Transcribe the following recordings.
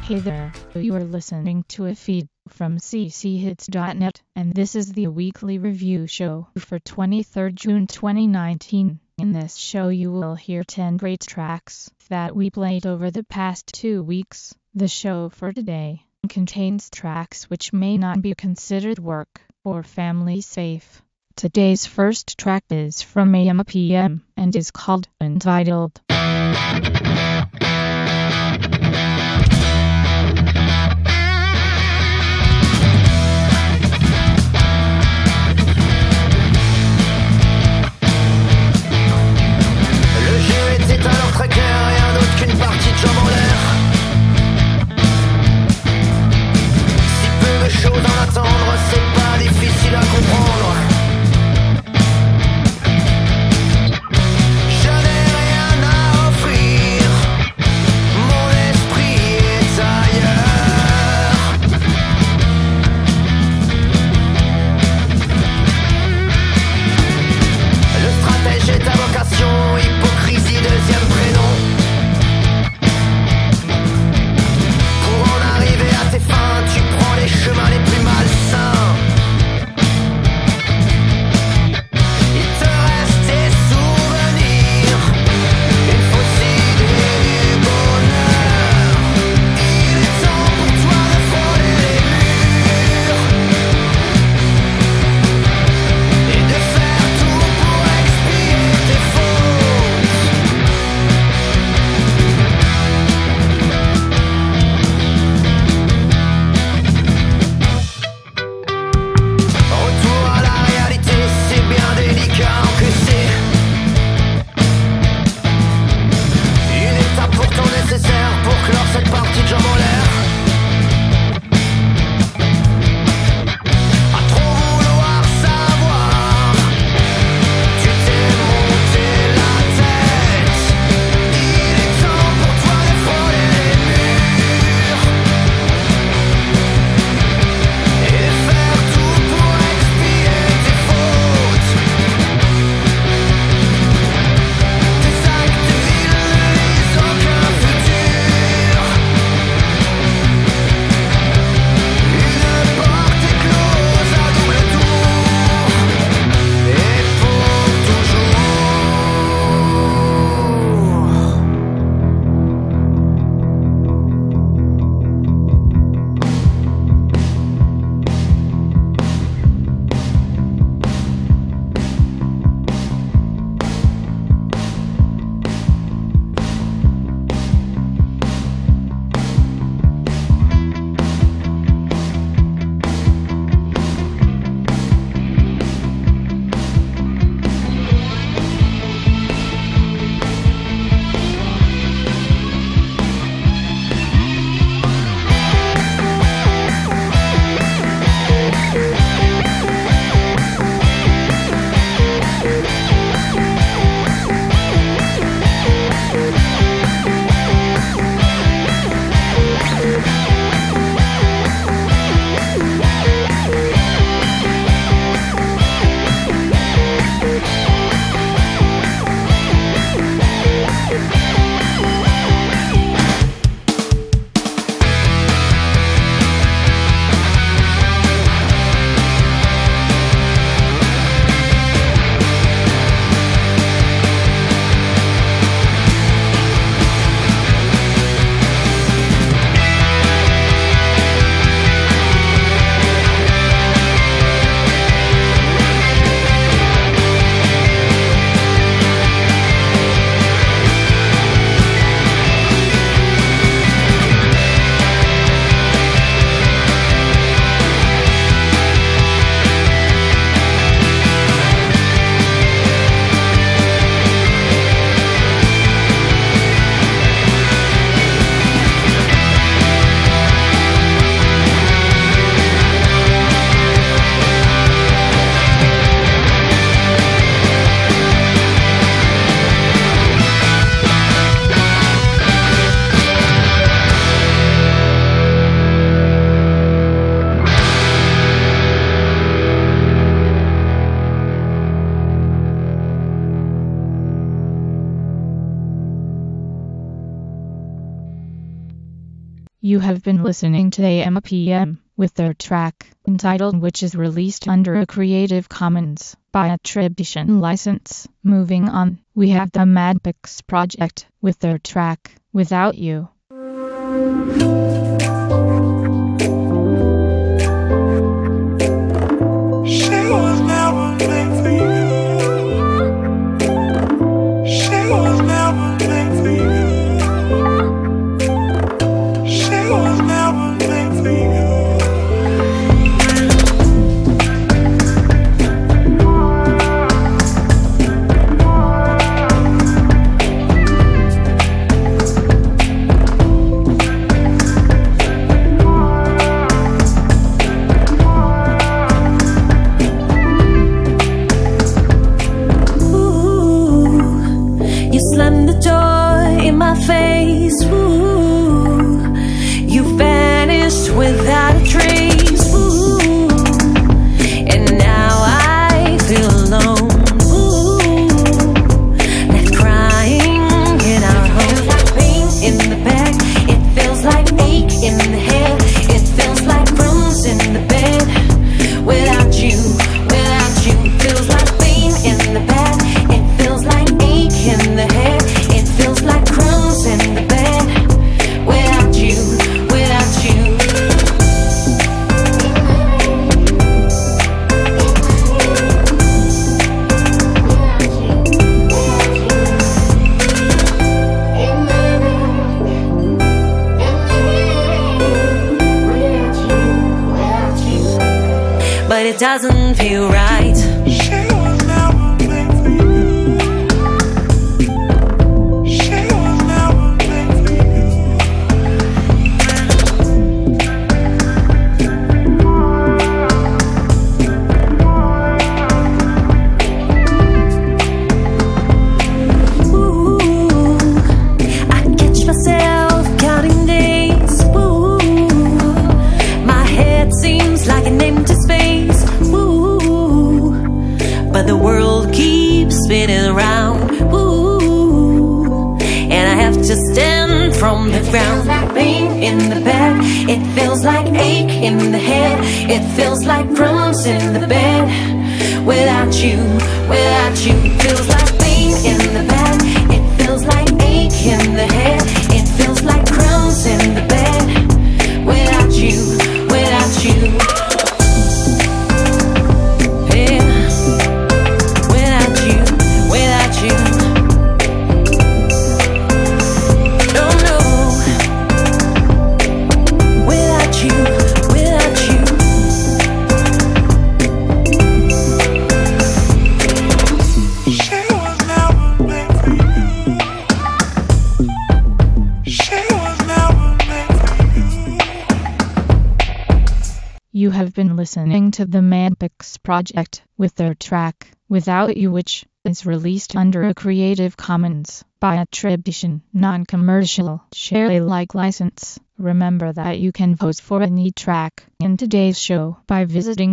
Hey there, you are listening to a feed from cchits.net, and this is the weekly review show for 23rd June 2019. In this show you will hear 10 great tracks that we played over the past 2 weeks. The show for today contains tracks which may not be considered work or family safe. Today's first track is from AM/PM and is called Entitled. C'est alors très clair, rien d'autre qu'une partie de jambes en l'air. Si peu de choses en attendre, c'est pas difficile à comprendre. Je n'ai rien à offrir. You have been listening to AMPM with their track entitled Which is released under a Creative Commons by attribution license. Moving on, we have the Madpix Project with their track Without You. But it doesn't feel right. But the world keeps spinning around, ooh, and I have to stand from the ground. It feels like pain in the back, it feels like ache in the head, it feels like crumbs in the bed. Without you, it feels like pain in the back, it feels like ache in the head, it feels like crumbs in the bed. Without you, without you. You have been listening to the Madpix Project with their track Without You, which is released under a Creative Commons by attribution, non-commercial, share Alike license. Remember that you can vote for any track in today's show by visiting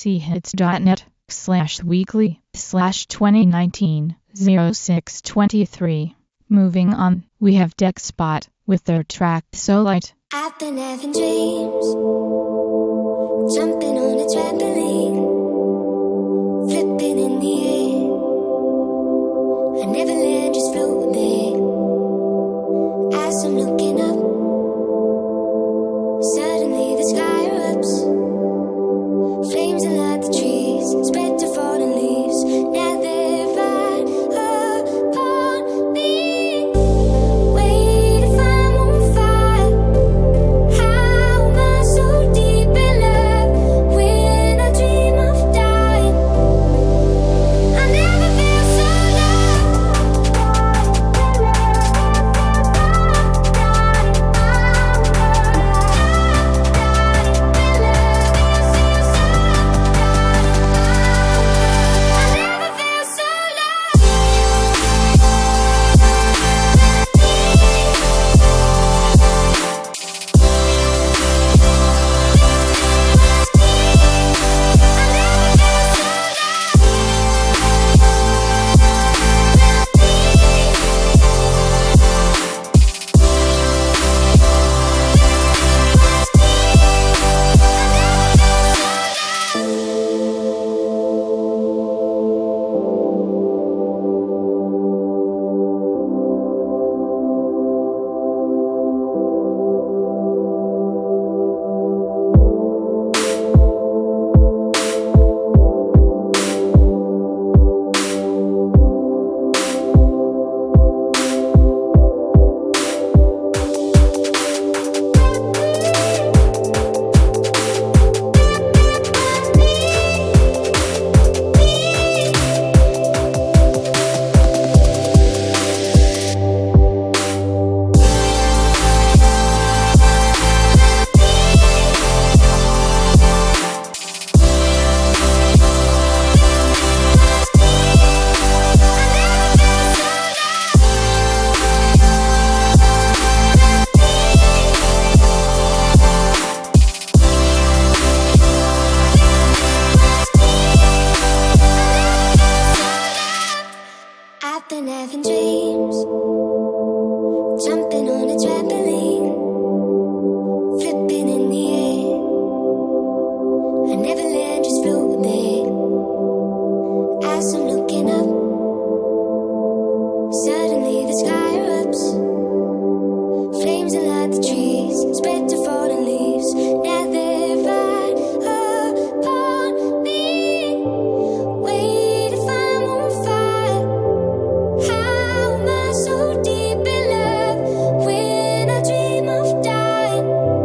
cchits.net/weekly/2019-0623. Moving on, we have Dexpot with their track So Light. I've been having dreams, jumping on a trampoline, flipping in the air. I never land, just floating there. As I'm looking up, suddenly the sky erupts. Flames alight the trees, spread to fallen leaves. Now they're right upon me. Wait, if I'm on fire, how am I so deep in love? When I dream of dying, I never feel so low. I've been having dreams, jumping on a trampoline, flipping in the air. I never land, just floating there. As I'm looking up, suddenly the sky erupts. Flames that light the trees, spread to fallen leaves. Now they're right upon me. Wait, if I'm on fire, how am I so deep in love when I dream of dying?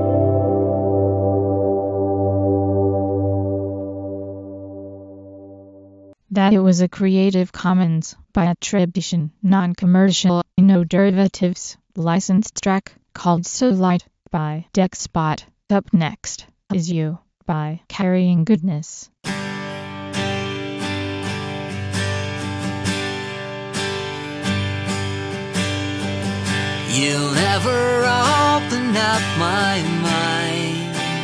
That it was a Creative Commons by attribution, non-commercial, no derivatives, licensed track called So Light by Dexspot. Up next is You by Carrying Goodness. You'll never open up my mind.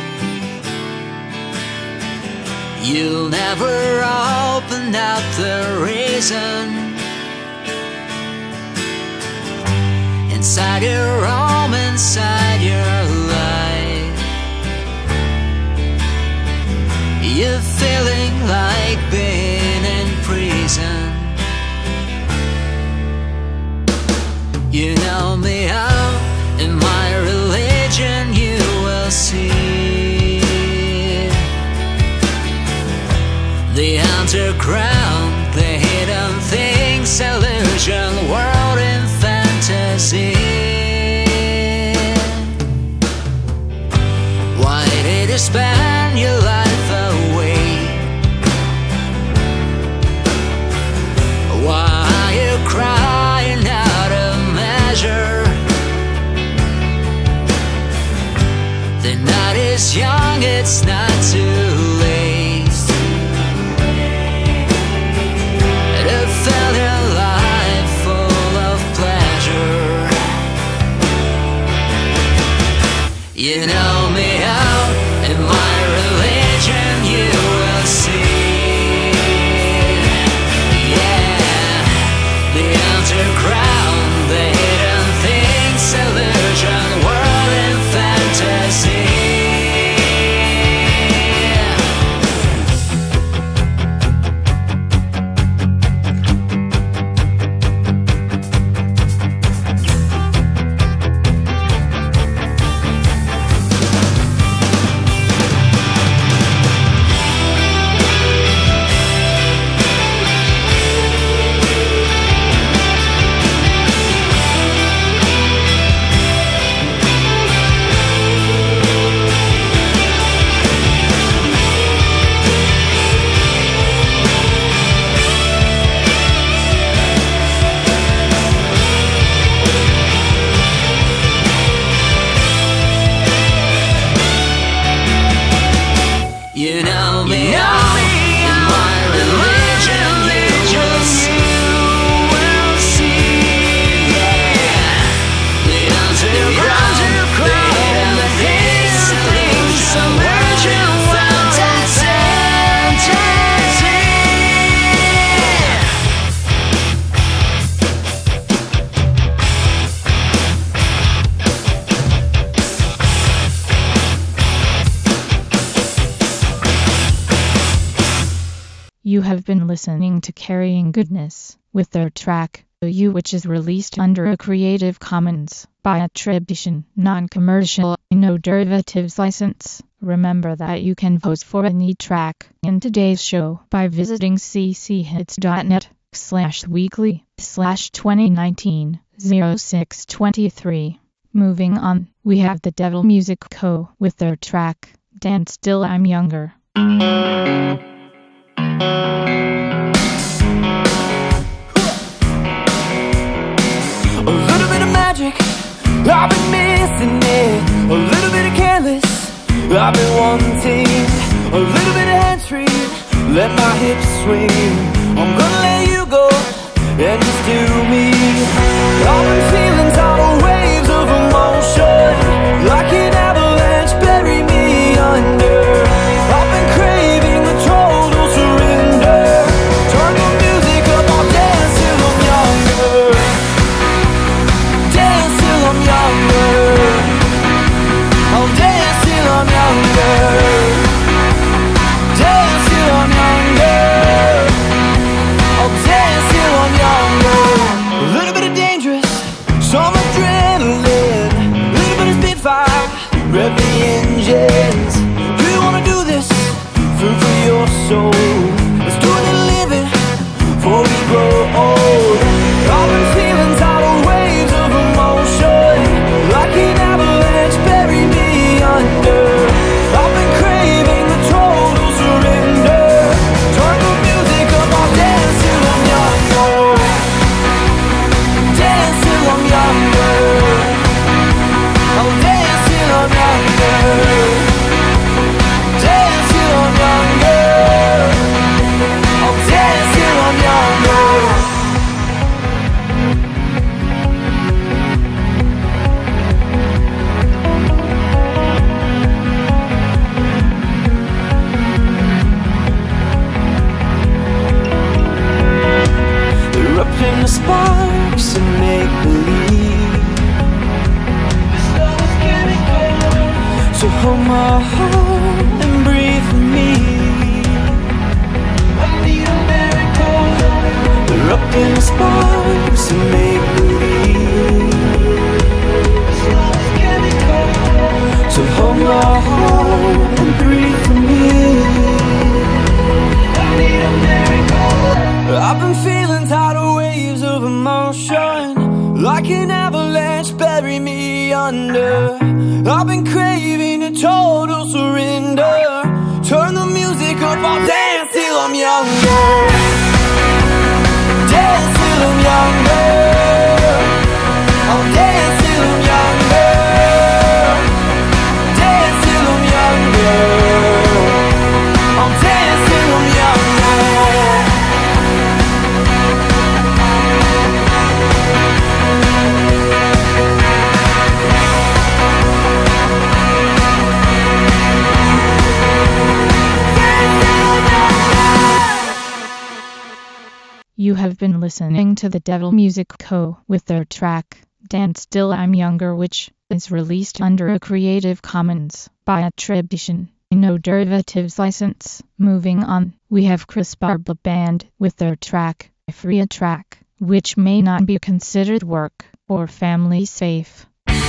You'll never open up the reason inside your home, inside your life. You're feeling like being in prison. You know me out in my religion, you will see the underground, the hidden things, illusion, world in fantasy. Why did you spend your life away? Why are you crying out of measure? The night is young, it's not too late to fill your life full of pleasure. You know me out in my religion, you will see. Yeah, the underground, the hidden things, illusion, world in fantasy. You know me, now in my religion, you will see. Yeah, the underground, the hidden things, illusion, virgin fantasy. You have been listening to Carrying Goodness with their track, You, which is released under a Creative Commons by attribution, non-commercial, no derivatives license. Remember that you can vote for any track in today's show by visiting cchits.net/weekly/2019-0623. Moving on, we have the Devil Music Co. with their track, Dance Till I'm Younger. A little bit of magic, I've been missing it. A little bit of careless, I've been wanting. A little bit of hands-free, let my hips swing. I'm gonna let you go and just do me. All them feelings are waves of emotion, like an avalanche, bury me under. I've been craving a total surrender. Turn the music up, I'll dance till I'm younger. some make-believe. This love is getting cold, so hold my heart and breathe for me. I need a miracle. We're up in the sparks and make-believe. This love is getting cold, so hold my heart and breathe for me. I need a miracle. I've been feeling tidal waves of emotion, like an avalanche bury me under. I've been craving a total surrender. Turn the music up, I'll dance till I'm younger. Dance till I'm younger. I'll dance till I'm younger. Dance till I'm younger. I'll dance till I'm younger. You have been listening to the Devil Music Co. with their track, Dance Till I'm Younger, which is released under a Creative Commons by attribution, no derivatives license. Moving on, we have Chris Barba Band with their track, Free a Track, which may not be considered work or family safe.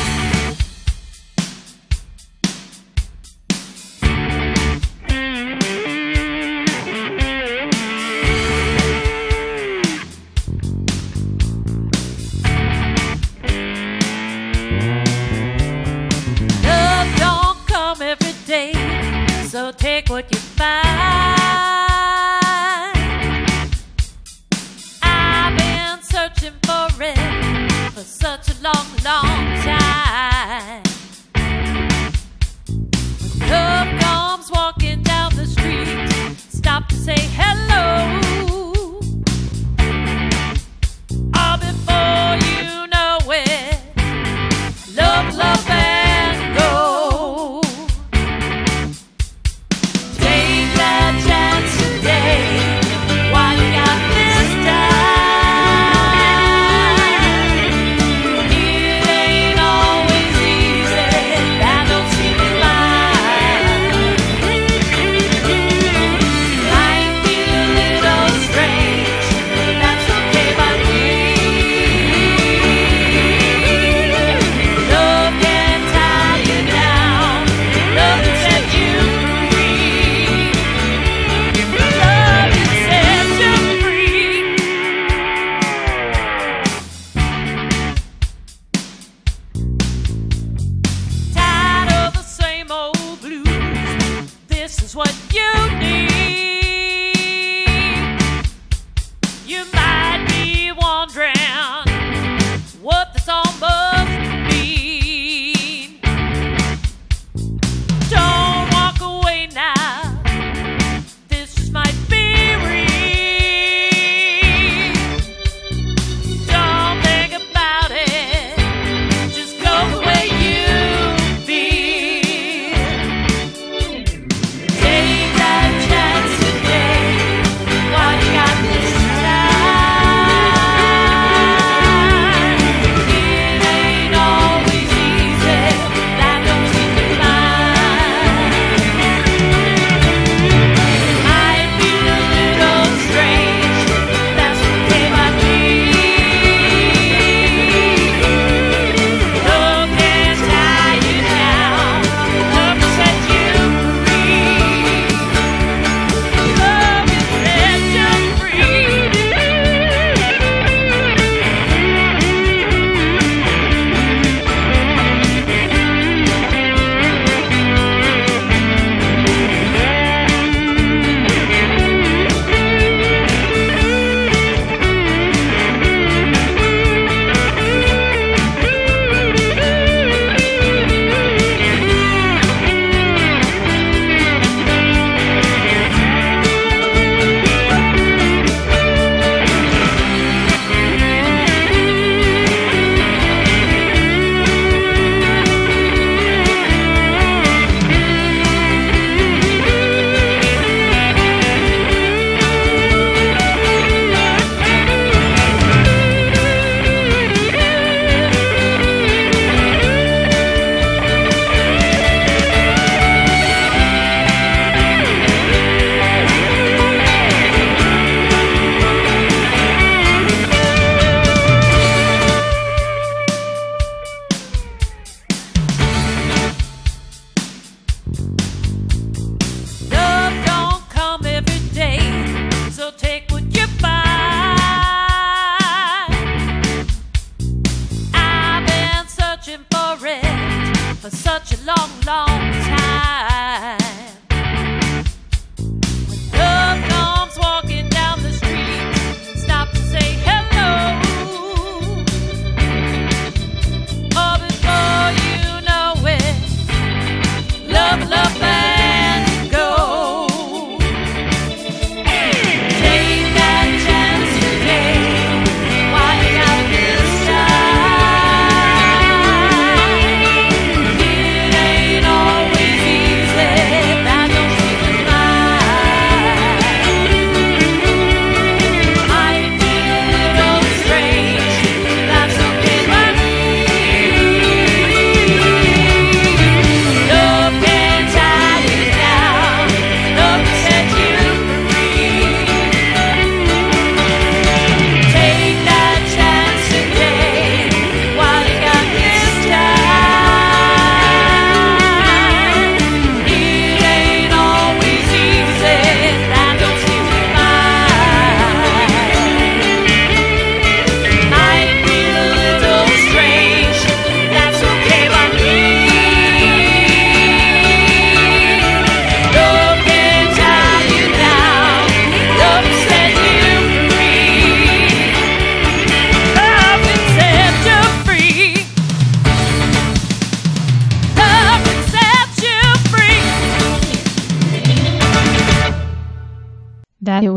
So take what you find. I've been searching for it for such a long, long time. When love comes walking down the street, stop to say hello. All before you know it, love, love, and go. Little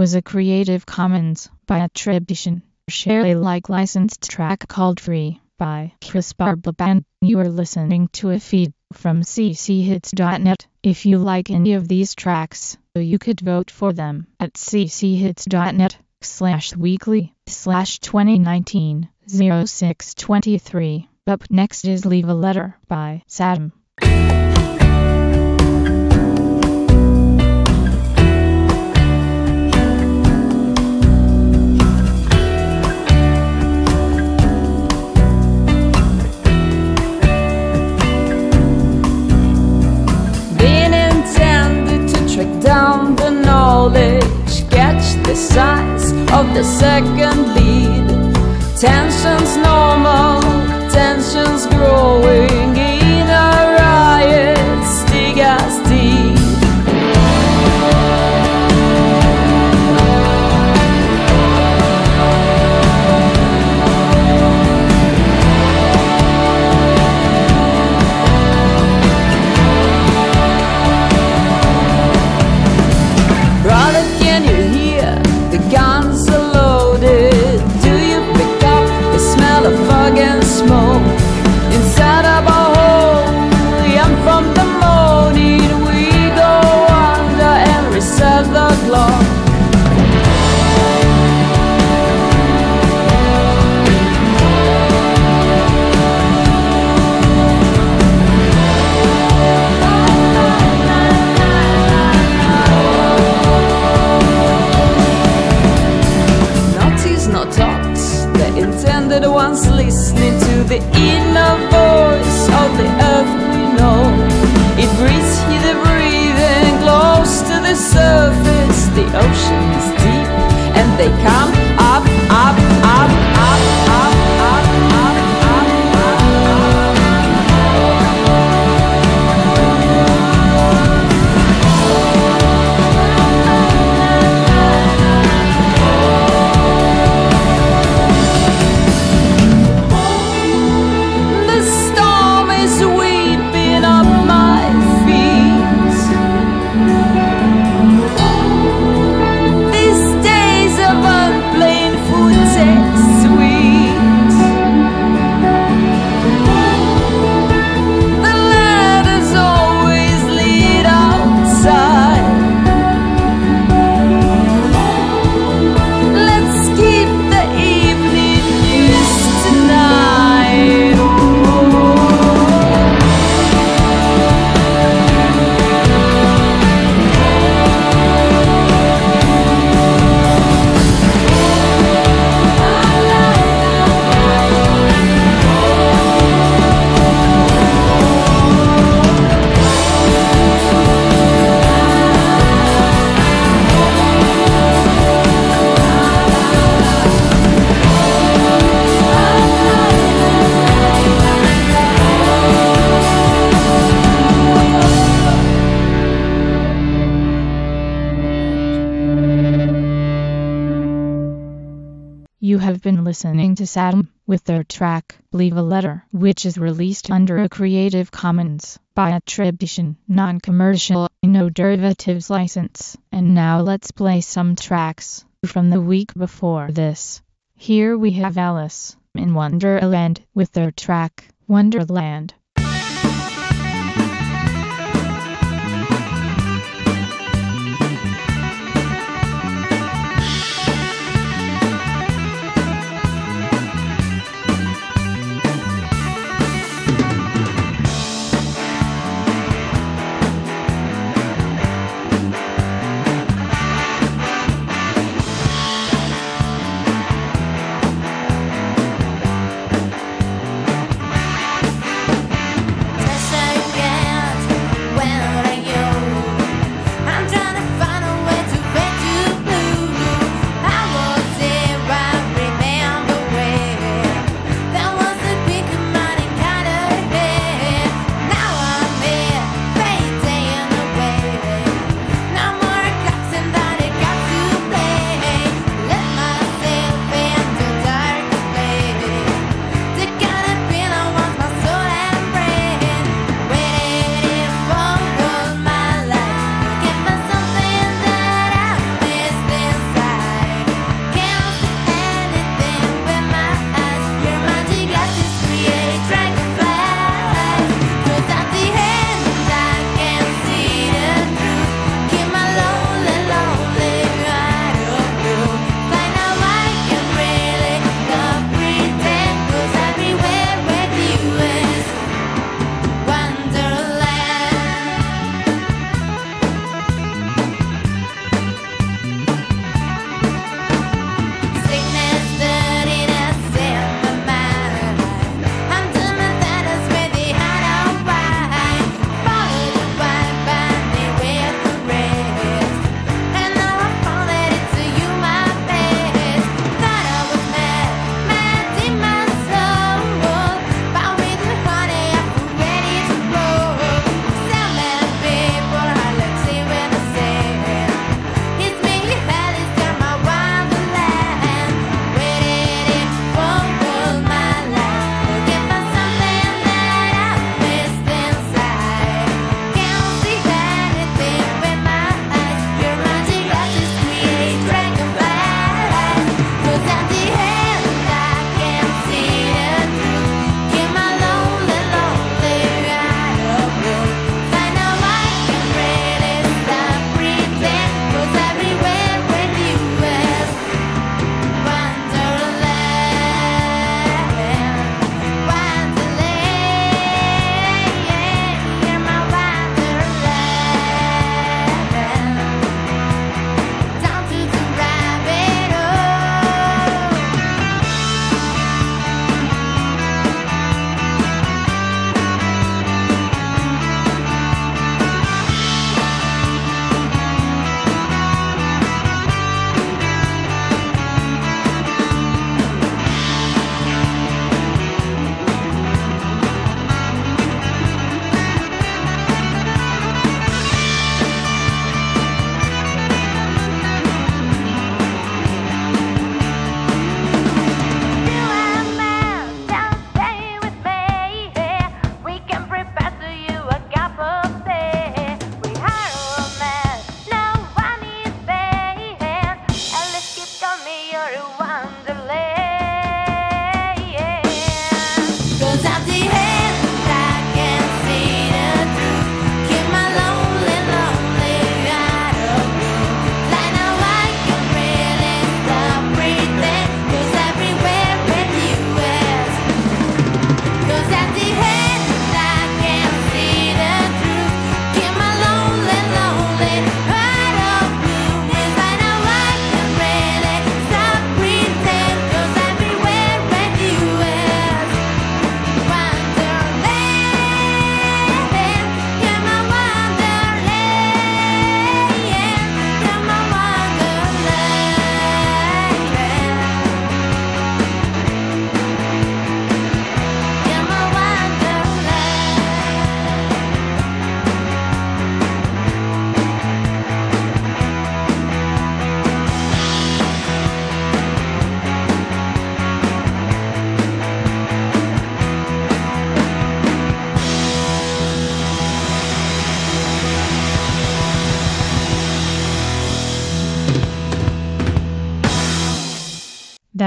was a Creative Commons by attribution, share Alike licensed track called Free by Chris Barbaban. You are listening to a feed from cchits.net. If you like any of these tracks, you could vote for them at cchits.net/weekly/2019-06-23. Up next is Leave a Letter by Saddam. Down the knowledge, catch the signs of the second lead. Tensions normal, tensions growing in a riot, dig us deep. Brother, can you hear the guns are loaded? Do you pick up the smell of fog and smoke? Inside of our home, and from the morning we go under and reset the clock. The ones listening to the inner voice of the earth we know. It breathes you the breathing close to the surface. The ocean is deep and they come up, up, up, up, up, up, up, up, You have been listening to Saddam with their track Leave a Letter, which is released under a Creative Commons by attribution, non-commercial, no derivatives license. And now let's play some tracks from the week before this. Here we have Alice in Wonderland with their track Wonderland.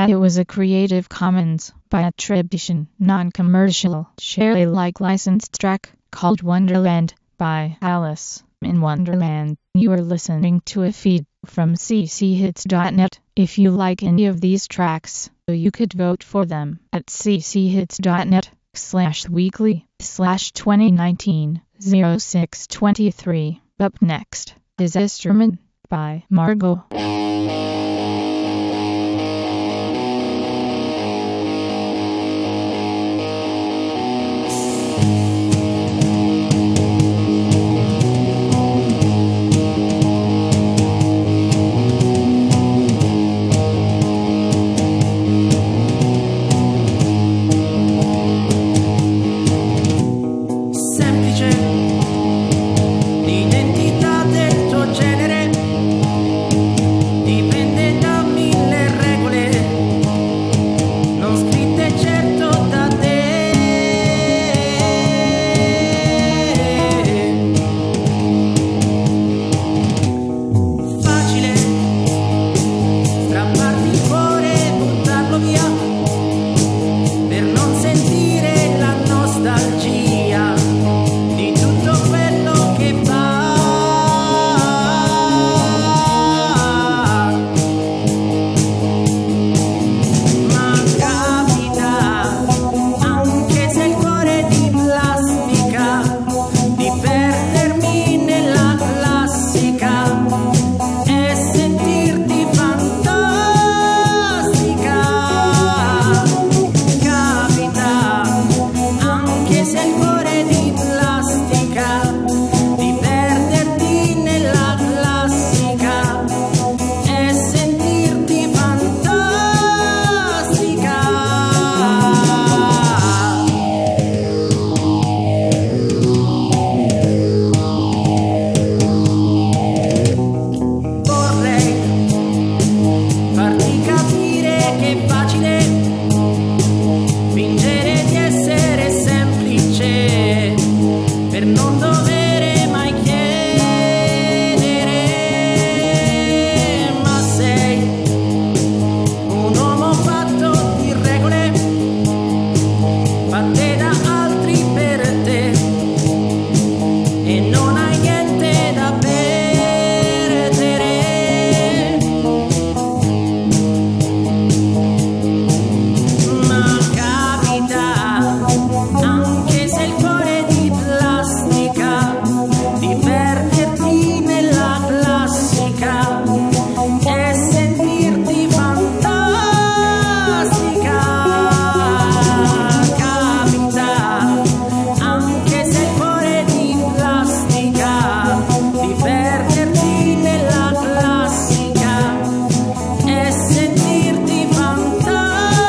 That it was a Creative Commons by attribution, non-commercial, share Alike licensed track called Wonderland by Alice in Wonderland. You are listening to a feed from cchits.net. If you like any of these tracks, you could vote for them at cchits.net/weekly/2019-06-23. Up next is Esterman by Margot. L'identità del tuo genere dipende da mille regole, non scritte certo da te. Facile strapparti il cuore e buttarlo via per non sentire la nostalgia di tutto quello che fa. Ma capita, anche se il cuore è di plastica, di perdermi nella classica e sentirti fantastica. Capita, anche se il cuore è di plastica, di perderti nella classica e sentirti fantastica. Vorrei farti capire che è facile fingere di essere semplice per non dovere mai chiedere, ma sei un uomo fatto di regole fatte da altri per te e non hai niente da perdere. Ma capita, anche se il cuore è di plastica, di perderti nella classica e sentirti fantastica. Capita, anche se il cuore è di plastica, di perderti nella classica e sentirti fantastica.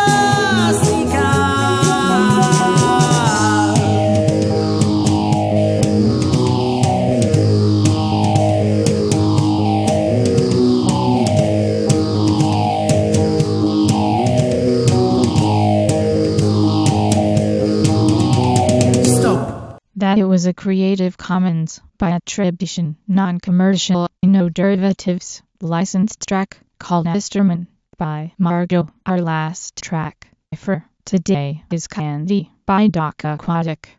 Stop. That it was a Creative Commons by attribution, non-commercial, no derivatives, licensed track called Esterman by Margot. Our last track for today is Candy by Doc Aquatic.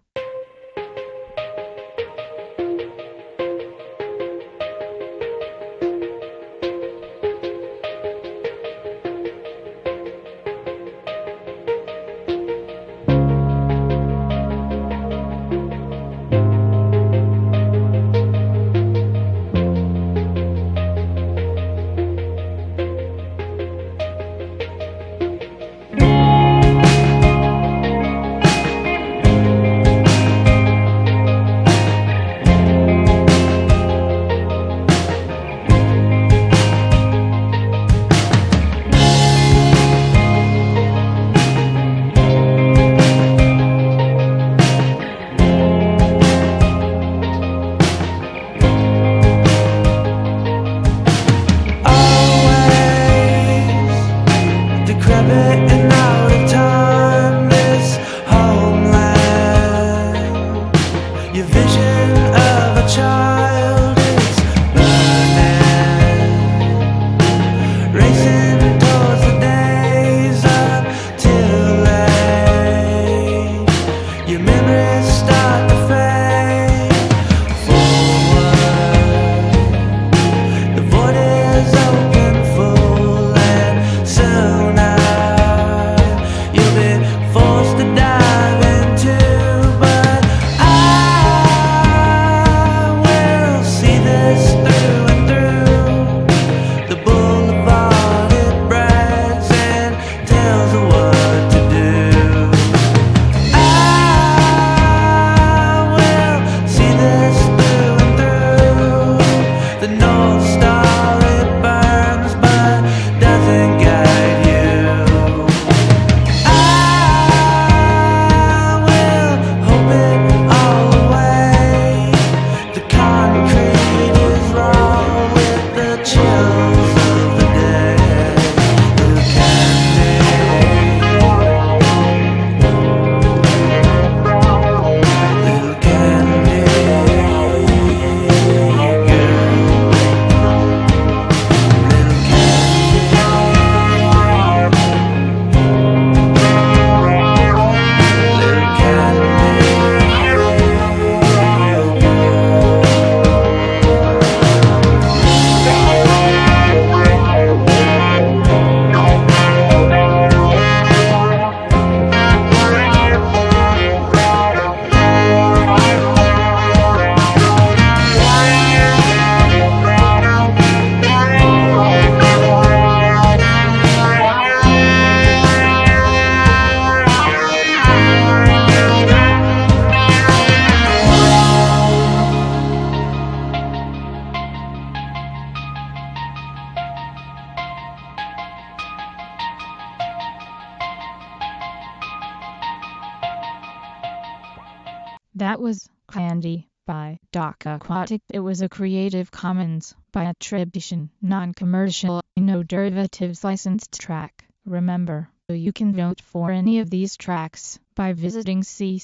That was Candy by Doc Aquatic. It was a Creative Commons by attribution, non-commercial, no derivatives licensed track. Remember, you can vote for any of these tracks by visiting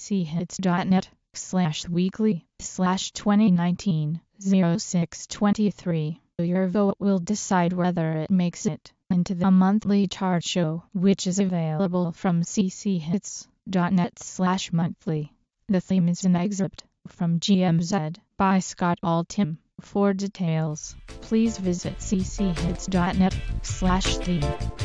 cchits.net/weekly/2019-0623. Your vote will decide whether it makes it into the monthly chart show, which is available from cchits.net/monthly. The theme is an excerpt from GMZ by Scott Altham. For details, please visit cchits.net/theme.